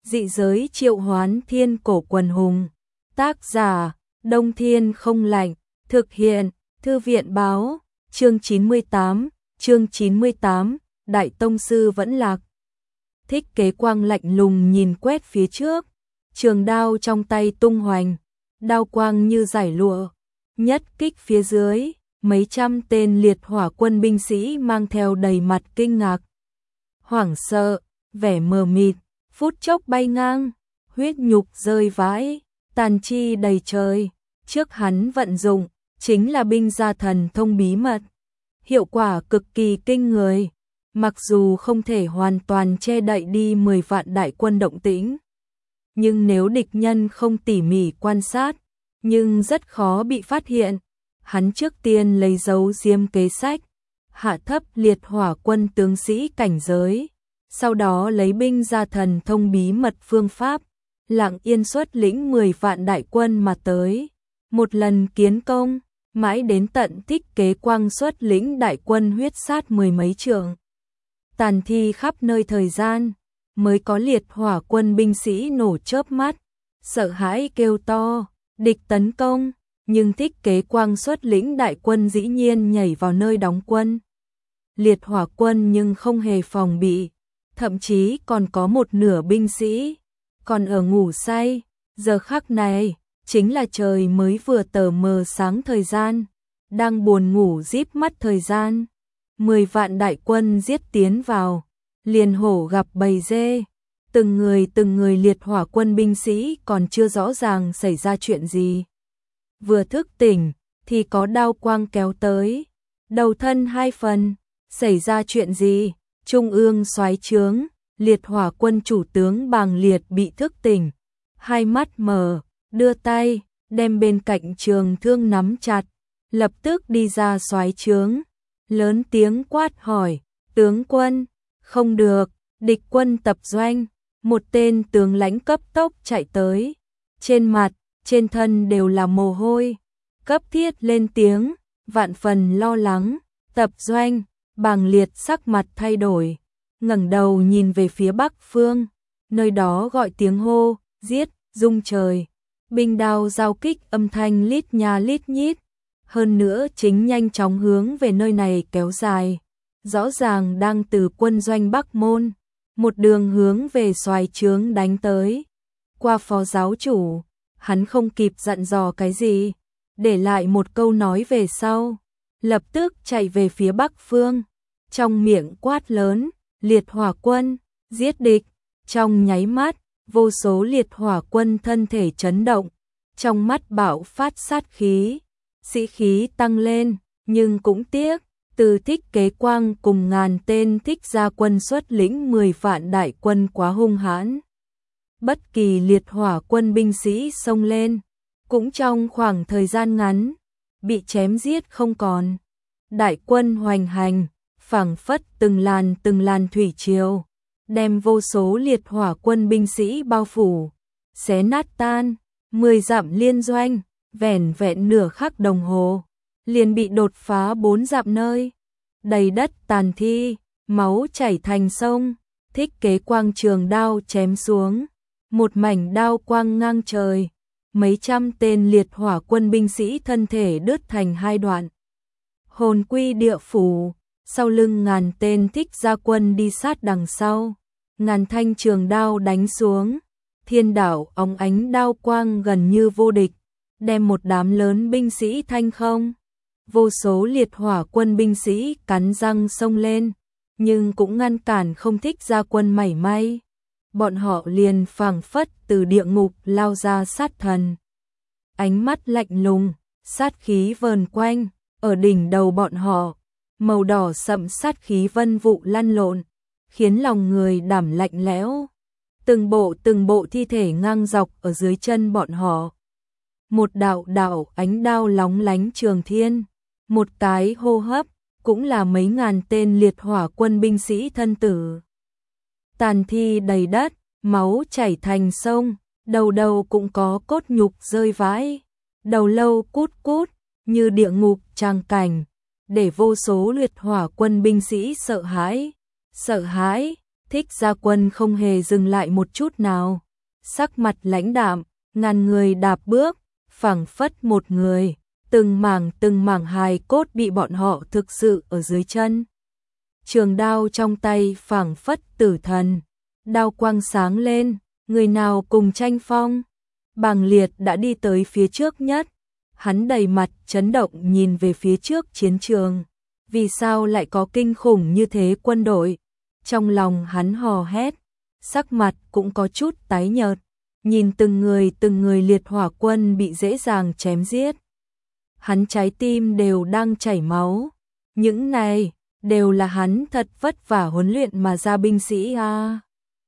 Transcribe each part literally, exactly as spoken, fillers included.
Dị giới triệu hoán thiên cổ quần hùng. Tác giả, Đông Thiên không lạnh. Thực hiện, Thư viện báo. Chương chín mươi tám, chương chín mươi tám, Đại Tông Sư vẫn lạc. Thích Kế Quang lạnh lùng nhìn quét phía trước. Trường đao trong tay tung hoành. Đao quang như giải lụa. Nhất kích phía dưới. Mấy trăm tên liệt hỏa quân binh sĩ mang theo đầy mặt kinh ngạc. Hoảng sợ, vẻ mờ mịt, phút chốc bay ngang, huyết nhục rơi vãi, tàn chi đầy trời. Trước hắn vận dụng, chính là binh gia thần thông bí mật. Hiệu quả cực kỳ kinh người, mặc dù không thể hoàn toàn che đậy đi mười vạn đại quân động tĩnh. Nhưng nếu địch nhân không tỉ mỉ quan sát, nhưng rất khó bị phát hiện. Hắn trước tiên lấy dấu diêm kế sách, hạ thấp liệt hỏa quân tướng sĩ cảnh giới, sau đó lấy binh gia thần thông bí mật phương pháp, lặng yên xuất lĩnh mười vạn đại quân mà tới. Một lần kiến công, mãi đến tận Thích Kế Quang xuất lĩnh đại quân huyết sát mười mấy trượng. Tàn thi khắp nơi thời gian, mới có liệt hỏa quân binh sĩ nổ chớp mắt, sợ hãi kêu to, địch tấn công. Nhưng Thích Kế Quang xuất lĩnh đại quân dĩ nhiên nhảy vào nơi đóng quân. Liệt hỏa quân nhưng không hề phòng bị, thậm chí còn có một nửa binh sĩ còn ở ngủ say. Giờ khắc này, chính là trời mới vừa tờ mờ sáng thời gian, đang buồn ngủ díp mắt thời gian. Mười vạn đại quân giết tiến vào, liền hổ gặp bầy dê. Từng người từng người liệt hỏa quân binh sĩ còn chưa rõ ràng xảy ra chuyện gì. Vừa thức tỉnh, thì có đao quang kéo tới, đầu thân hai phần, xảy ra chuyện gì? Trung ương soái trướng, liệt hỏa quân chủ tướng Bàng Liệt bị thức tỉnh, hai mắt mở, đưa tay, đem bên cạnh trường thương nắm chặt, lập tức đi ra soái trướng, lớn tiếng quát hỏi, tướng quân, không được, địch quân tập doanh. Một tên tướng lãnh cấp tốc chạy tới, trên mặt, trên thân đều là mồ hôi, cấp thiết lên tiếng, vạn phần lo lắng. Tập doanh. Bàng Liệt sắc mặt thay đổi, ngẩng đầu nhìn về phía bắc phương, nơi đó gọi tiếng hô, giết, rung trời. Binh đao giao kích âm thanh lít nha lít nhít, hơn nữa chính nhanh chóng hướng về nơi này kéo dài, rõ ràng đang từ quân doanh Bắc Môn, một đường hướng về soái trướng đánh tới. Qua phó giáo chủ, hắn không kịp dặn dò cái gì, để lại một câu nói về sau, lập tức chạy về phía bắc phương, trong miệng quát lớn, liệt hỏa quân, giết địch. Trong nháy mắt, vô số liệt hỏa quân thân thể chấn động, trong mắt bạo phát sát khí, sĩ khí tăng lên, nhưng cũng tiếc, từ Thích Kế Quang cùng ngàn tên thích gia quân xuất lĩnh mười vạn đại quân quá hung hãn. Bất kỳ liệt hỏa quân binh sĩ xông lên, cũng trong khoảng thời gian ngắn, bị chém giết không còn. Đại quân hoành hành, phảng phất từng làn từng làn thủy triều, đem vô số liệt hỏa quân binh sĩ bao phủ, xé nát tan. Mười dặm liên doanh, vẻn vẹn nửa khắc đồng hồ, liền bị đột phá bốn dặm nơi. Đầy đất tàn thi, máu chảy thành sông. Thích Kế Quang trường đao chém xuống, một mảnh đao quang ngang trời, mấy trăm tên liệt hỏa quân binh sĩ thân thể đứt thành hai đoạn. Hồn quy địa phủ, sau lưng ngàn tên thích gia quân đi sát đằng sau, ngàn thanh trường đao đánh xuống, thiên đảo óng ánh đao quang gần như vô địch, đem một đám lớn binh sĩ thanh không. Vô số liệt hỏa quân binh sĩ cắn răng xông lên, nhưng cũng ngăn cản không thích gia quân mảy may. Bọn họ liền phảng phất từ địa ngục lao ra sát thần. Ánh mắt lạnh lùng, sát khí vờn quanh, ở đỉnh đầu bọn họ, màu đỏ sậm sát khí vân vụ lăn lộn, khiến lòng người đảm lạnh lẽo. Từng bộ từng bộ thi thể ngang dọc ở dưới chân bọn họ. Một đạo đạo ánh đao lóng lánh trường thiên, một cái hô hấp, cũng là mấy ngàn tên liệt hỏa quân binh sĩ thân tử. Tàn thi đầy đất, máu chảy thành sông, đầu đầu cũng có cốt nhục rơi vãi, đầu lâu cút cút, như địa ngục tràng cảnh, để vô số liệt hỏa quân binh sĩ sợ hãi, sợ hãi, Thích Gia Quân không hề dừng lại một chút nào, sắc mặt lãnh đạm, ngàn người đạp bước, phảng phất một người, từng mảng từng mảng hài cốt bị bọn họ thực sự ở dưới chân. Trường đao trong tay phảng phất tử thần, đao quang sáng lên, người nào cùng tranh phong. Bàng Liệt đã đi tới phía trước nhất, hắn đầy mặt chấn động nhìn về phía trước chiến trường. Vì sao lại có kinh khủng như thế quân đội? Trong lòng hắn hò hét, sắc mặt cũng có chút tái nhợt, nhìn từng người từng người liệt hỏa quân bị dễ dàng chém giết. Hắn trái tim đều đang chảy máu, những này đều là hắn thật vất vả huấn luyện mà ra binh sĩ a.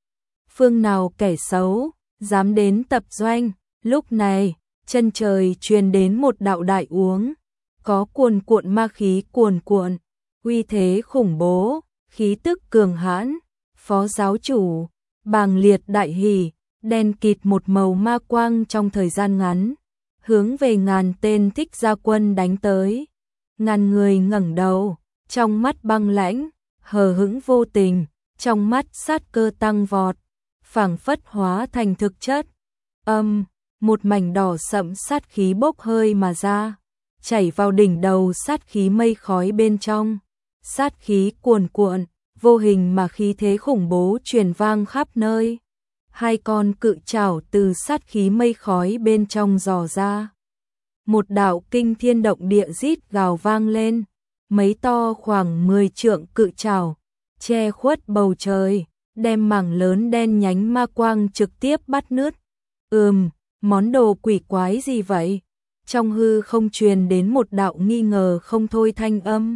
Phương nào kẻ xấu dám đến tập doanh? Lúc này, chân trời truyền đến một đạo đại uống, có cuồn cuộn ma khí cuồn cuộn, uy thế khủng bố, khí tức cường hãn. Phó giáo chủ, Bàng Liệt đại hỉ, đen kịt một màu ma quang trong thời gian ngắn, hướng về ngàn tên Thích Gia Quân đánh tới. Ngàn người ngẩng đầu, trong mắt băng lãnh, hờ hững vô tình, trong mắt sát cơ tăng vọt, phảng phất hóa thành thực chất. Âm, một mảnh đỏ sẫm sát khí bốc hơi mà ra, chảy vào đỉnh đầu sát khí mây khói bên trong. Sát khí cuồn cuộn, vô hình mà khí thế khủng bố truyền vang khắp nơi. Hai con cự trảo từ sát khí mây khói bên trong dò ra. Một đạo kinh thiên động địa rít gào vang lên, mấy to khoảng mười trượng cự trảo, che khuất bầu trời, đem mảng lớn đen nhánh ma quang trực tiếp bắt nứt. Ừm, món đồ quỷ quái gì vậy? Trong hư không truyền đến một đạo nghi ngờ không thôi thanh âm.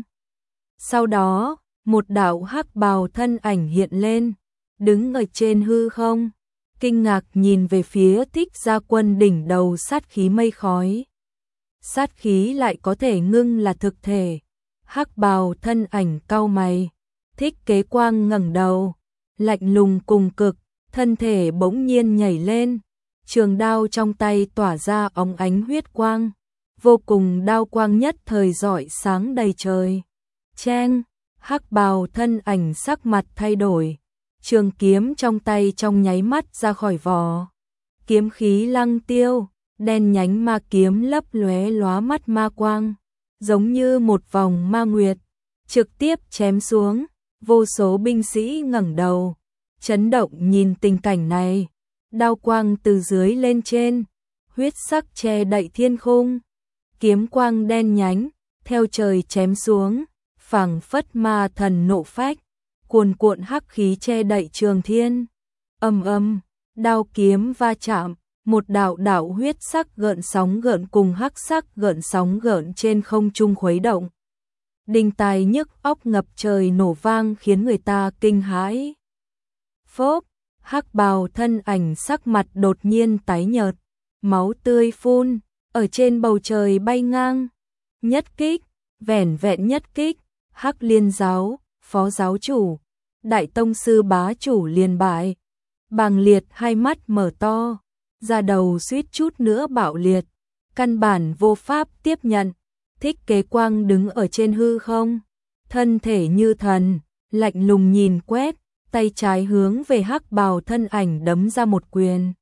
Sau đó, một đạo hắc bào thân ảnh hiện lên, đứng ở trên hư không, kinh ngạc nhìn về phía Thích Gia Quân đỉnh đầu sát khí mây khói. Sát khí lại có thể ngưng là thực thể. Hắc bào thân ảnh cau mày, Thích Kế Quang ngẩng đầu, lạnh lùng cùng cực, thân thể bỗng nhiên nhảy lên, trường đao trong tay tỏa ra óng ánh huyết quang, vô cùng đao quang nhất thời rọi sáng đầy trời. Cheng, hắc bào thân ảnh sắc mặt thay đổi, trường kiếm trong tay trong nháy mắt ra khỏi vỏ. Kiếm khí lăng tiêu, đen nhánh ma kiếm lấp lóe lóa mắt ma quang, giống như một vòng ma nguyệt, trực tiếp chém xuống. Vô số binh sĩ ngẩng đầu, chấn động nhìn tình cảnh này. Đao quang từ dưới lên trên, huyết sắc che đậy thiên khung, kiếm quang đen nhánh theo trời chém xuống, phảng phất ma thần nộ phách, cuồn cuộn hắc khí che đậy trường thiên. Âm âm, đao kiếm va chạm, một đạo đạo huyết sắc gợn sóng gợn cùng hắc sắc gợn sóng gợn trên không trung khuấy động. Đinh tai nhức óc ngập trời nổ vang khiến người ta kinh hãi. Phốp, hắc bào thân ảnh sắc mặt đột nhiên tái nhợt, máu tươi phun, ở trên bầu trời bay ngang. Nhất kích, vẻn vẹn nhất kích, Hắc Liên giáo, phó giáo chủ, đại tông sư bá chủ liền bại. Bàng Liệt hai mắt mở to, da đầu suýt chút nữa bạo liệt, căn bản vô pháp tiếp nhận. Thích Kế Quang đứng ở trên hư không, thân thể như thần, lạnh lùng nhìn quét, tay trái hướng về hắc bào thân ảnh đấm ra một quyền.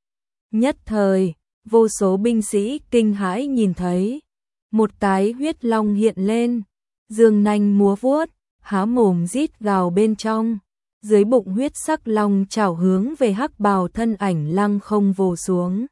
Nhất thời, vô số binh sĩ kinh hãi nhìn thấy, một cái huyết long hiện lên, dương nanh múa vuốt, há mồm rít gào bên trong, dưới bụng huyết sắc long chảo hướng về hắc bào thân ảnh lăng không vồ xuống.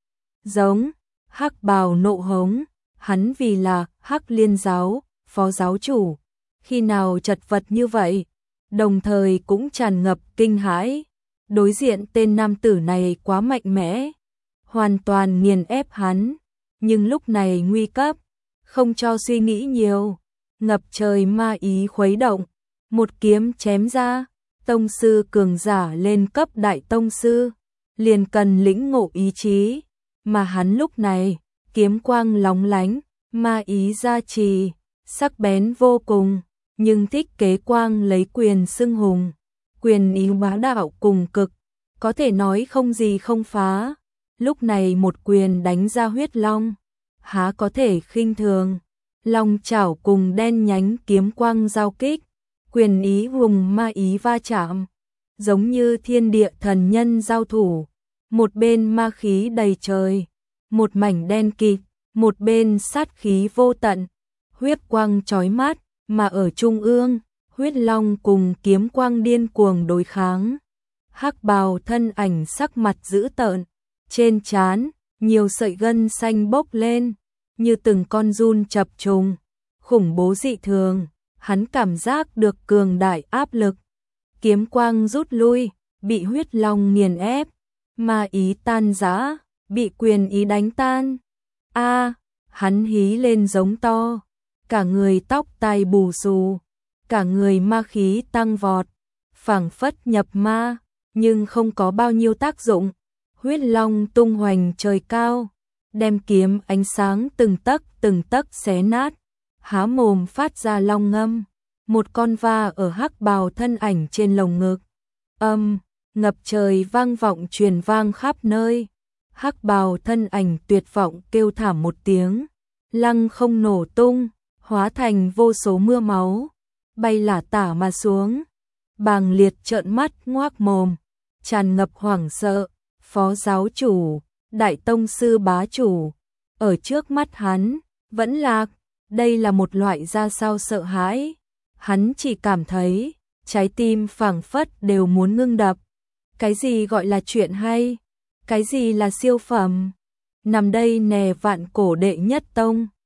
Giống, hắc bào nộ hống, hắn vì là Hắc Liên giáo, phó giáo chủ, khi nào chật vật như vậy, đồng thời cũng tràn ngập kinh hãi. Đối diện tên nam tử này quá mạnh mẽ, hoàn toàn nghiền ép hắn, nhưng lúc này nguy cấp, không cho suy nghĩ nhiều, ngập trời ma ý khuấy động, một kiếm chém ra. Tông sư cường giả lên cấp đại tông sư, liền cần lĩnh ngộ ý chí, mà hắn lúc này, kiếm quang lóng lánh, ma ý gia trì, sắc bén vô cùng, nhưng Thích Kế Quang lấy quyền xưng hùng, quyền ý bá đạo cùng cực, có thể nói không gì không phá. Lúc này một quyền đánh ra huyết long, há có thể khinh thường. Long chảo cùng đen nhánh kiếm quang giao kích, quyền ý hùng ma ý va chạm, giống như thiên địa thần nhân giao thủ, một bên ma khí đầy trời, một mảnh đen kịt, một bên sát khí vô tận, huyết quang chói mắt, mà ở trung ương, huyết long cùng kiếm quang điên cuồng đối kháng. Hắc bào thân ảnh sắc mặt dữ tợn, trên trán nhiều sợi gân xanh bốc lên, như từng con giun chập trùng, khủng bố dị thường, hắn cảm giác được cường đại áp lực. Kiếm quang rút lui, bị huyết long nghiền ép, ma ý tan rã, bị quyền ý đánh tan. A, hắn hí lên giống to, cả người tóc tai bù xù, cả người ma khí tăng vọt, phảng phất nhập ma, nhưng không có bao nhiêu tác dụng. Huyết long tung hoành trời cao, đem kiếm ánh sáng từng tấc từng tấc xé nát, há mồm phát ra long ngâm, một con va ở hắc bào thân ảnh trên lồng ngực. Âm, ngập trời vang vọng truyền vang khắp nơi. Hắc bào thân ảnh tuyệt vọng kêu thảm một tiếng, lăng không nổ tung, hóa thành vô số mưa máu, bay lả tả mà xuống. Bàng Liệt trợn mắt ngoác mồm, tràn ngập hoảng sợ, phó giáo chủ, đại tông sư bá chủ, ở trước mắt hắn, vẫn lạc, đây là một loại ra sao sợ hãi. Hắn chỉ cảm thấy, trái tim phảng phất đều muốn ngưng đập. Cái gì gọi là chuyện hay? Cái gì là siêu phẩm? Nằm đây nè vạn cổ đệ nhất tông.